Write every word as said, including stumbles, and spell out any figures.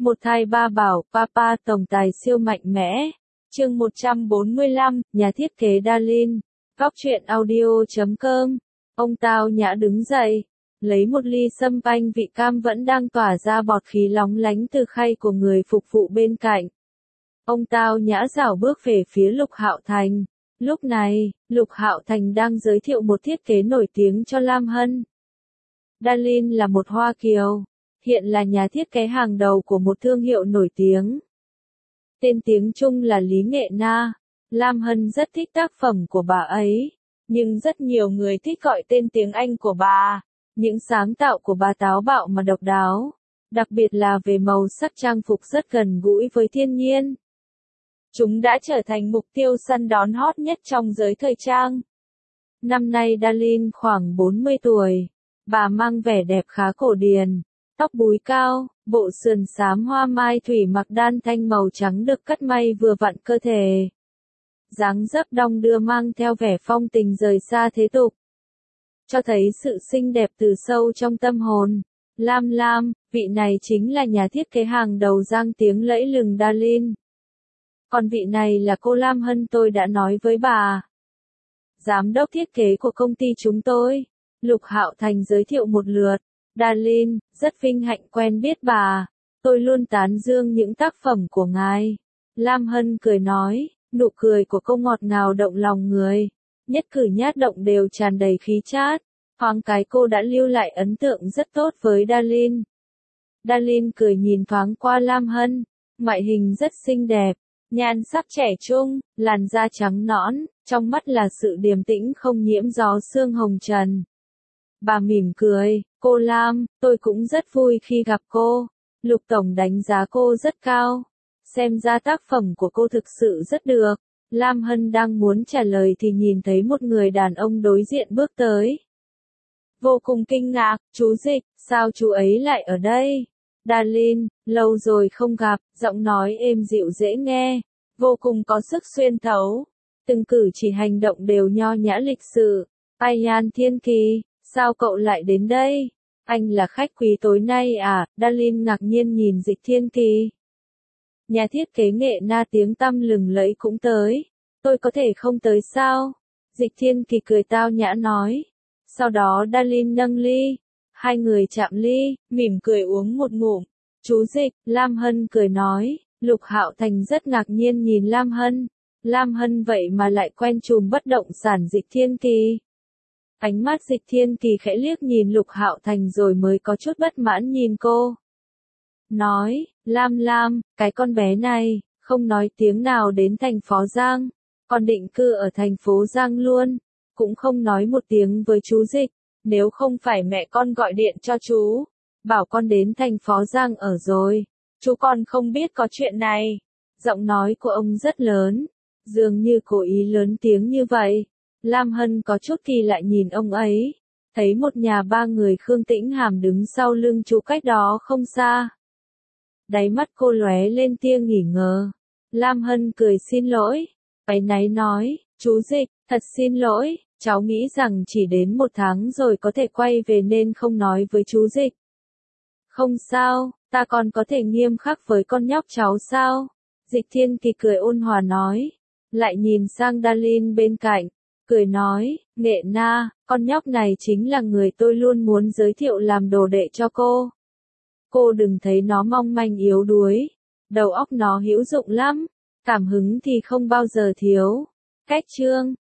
Một thai ba bảo, Papa tổng tài siêu mạnh mẽ. Chương một trăm bốn mươi lăm, nhà thiết kế Darlene. Góc truyện audio chấm com. Ông Tao Nhã đứng dậy, lấy một ly sâm panh vị cam vẫn đang tỏa ra bọt khí lóng lánh từ khay của người phục vụ bên cạnh. Ông Tao Nhã rảo bước về phía Lục Hạo Thành. Lúc này, Lục Hạo Thành đang giới thiệu một thiết kế nổi tiếng cho Lam Hân. Darlene là một Hoa Kiều, hiện là nhà thiết kế hàng đầu của một thương hiệu nổi tiếng. Tên tiếng Trung là Lý Nghệ Na. Lam Hân rất thích tác phẩm của bà ấy, nhưng rất nhiều người thích gọi tên tiếng Anh của bà. Những sáng tạo của bà táo bạo mà độc đáo, đặc biệt là về màu sắc trang phục rất gần gũi với thiên nhiên. Chúng đã trở thành mục tiêu săn đón hot nhất trong giới thời trang. Năm nay Darlene khoảng bốn mươi tuổi, bà mang vẻ đẹp khá cổ điển, tóc búi cao, bộ sườn xám hoa mai thủy mặc đan thanh màu trắng được cắt may vừa vặn cơ thể. Dáng dấp đong đưa mang theo vẻ phong tình rời xa thế tục, cho thấy sự xinh đẹp từ sâu trong tâm hồn. Lam Lam, vị này chính là nhà thiết kế hàng đầu giang tiếng lẫy lừng Darlene. Còn vị này là cô Lam Hân tôi đã nói với bà. Giám đốc thiết kế của công ty chúng tôi. Lục Hạo Thành giới thiệu một lượt. Darlene, rất vinh hạnh quen biết bà. Tôi luôn tán dương những tác phẩm của ngài. Lam Hân cười nói, nụ cười của cô ngọt ngào động lòng người. Nhất cử nhát động đều tràn đầy khí chát. Thoáng cái cô đã lưu lại ấn tượng rất tốt với Darlene. Darlene cười nhìn thoáng qua Lam Hân. Ngoại hình rất xinh đẹp, nhan sắc trẻ trung, làn da trắng nõn, trong mắt là sự điềm tĩnh không nhiễm gió sương hồng trần. Bà mỉm cười, cô Lam, tôi cũng rất vui khi gặp cô. Lục Tổng đánh giá cô rất cao. Xem ra tác phẩm của cô thực sự rất được. Lam Hân đang muốn trả lời thì nhìn thấy một người đàn ông đối diện bước tới. Vô cùng kinh ngạc, chú Dịch, sao chú ấy lại ở đây? Darlene, lâu rồi không gặp, giọng nói êm dịu dễ nghe, vô cùng có sức xuyên thấu. Từng cử chỉ hành động đều nho nhã lịch sự. Ayan Thiên Kỳ, sao cậu lại đến đây? Anh là khách quý tối nay à? Darlene ngạc nhiên nhìn Dịch Thiên Kỳ. Nhà thiết kế Nghệ Na tiếng tăm lừng lẫy cũng tới. Tôi có thể không tới sao? Dịch Thiên Kỳ cười tao nhã nói. Sau đó Darlene nâng ly. Hai người chạm ly, mỉm cười uống một ngụm. Chú Dịch, Lam Hân cười nói. Lục Hạo Thành rất ngạc nhiên nhìn Lam Hân. Lam Hân vậy mà lại quen chùm bất động sản Dịch Thiên Kỳ. Ánh mắt Dịch Thiên Kỳ khẽ liếc nhìn Lục Hạo Thành rồi mới có chút bất mãn nhìn cô. Nói, Lam Lam, cái con bé này, không nói tiếng nào đến thành phố Giang, còn định cư ở thành phố Giang luôn, cũng không nói một tiếng với chú Dịch, nếu không phải mẹ con gọi điện cho chú, bảo con đến thành phố Giang ở rồi, chú còn không biết có chuyện này. Giọng nói của ông rất lớn, dường như cố ý lớn tiếng như vậy. Lam Hân có chút kỳ lạ nhìn ông ấy, thấy một nhà ba người Khương Tĩnh Hàm đứng sau lưng chú cách đó không xa. Đáy mắt cô lóe lên tia nghỉ ngờ. Lam Hân cười xin lỗi, áy náy nói, chú Dịch, thật xin lỗi, cháu nghĩ rằng chỉ đến một tháng rồi có thể quay về nên không nói với chú Dịch. Không sao, ta còn có thể nghiêm khắc với con nhóc cháu sao? Dịch Thiên Kỳ cười ôn hòa nói, lại nhìn sang Darlene bên cạnh, cười nói, Nghệ Na, con nhóc này chính là người tôi luôn muốn giới thiệu làm đồ đệ cho cô. Cô đừng thấy nó mong manh yếu đuối, đầu óc nó hữu dụng lắm, cảm hứng thì không bao giờ thiếu. Cách chương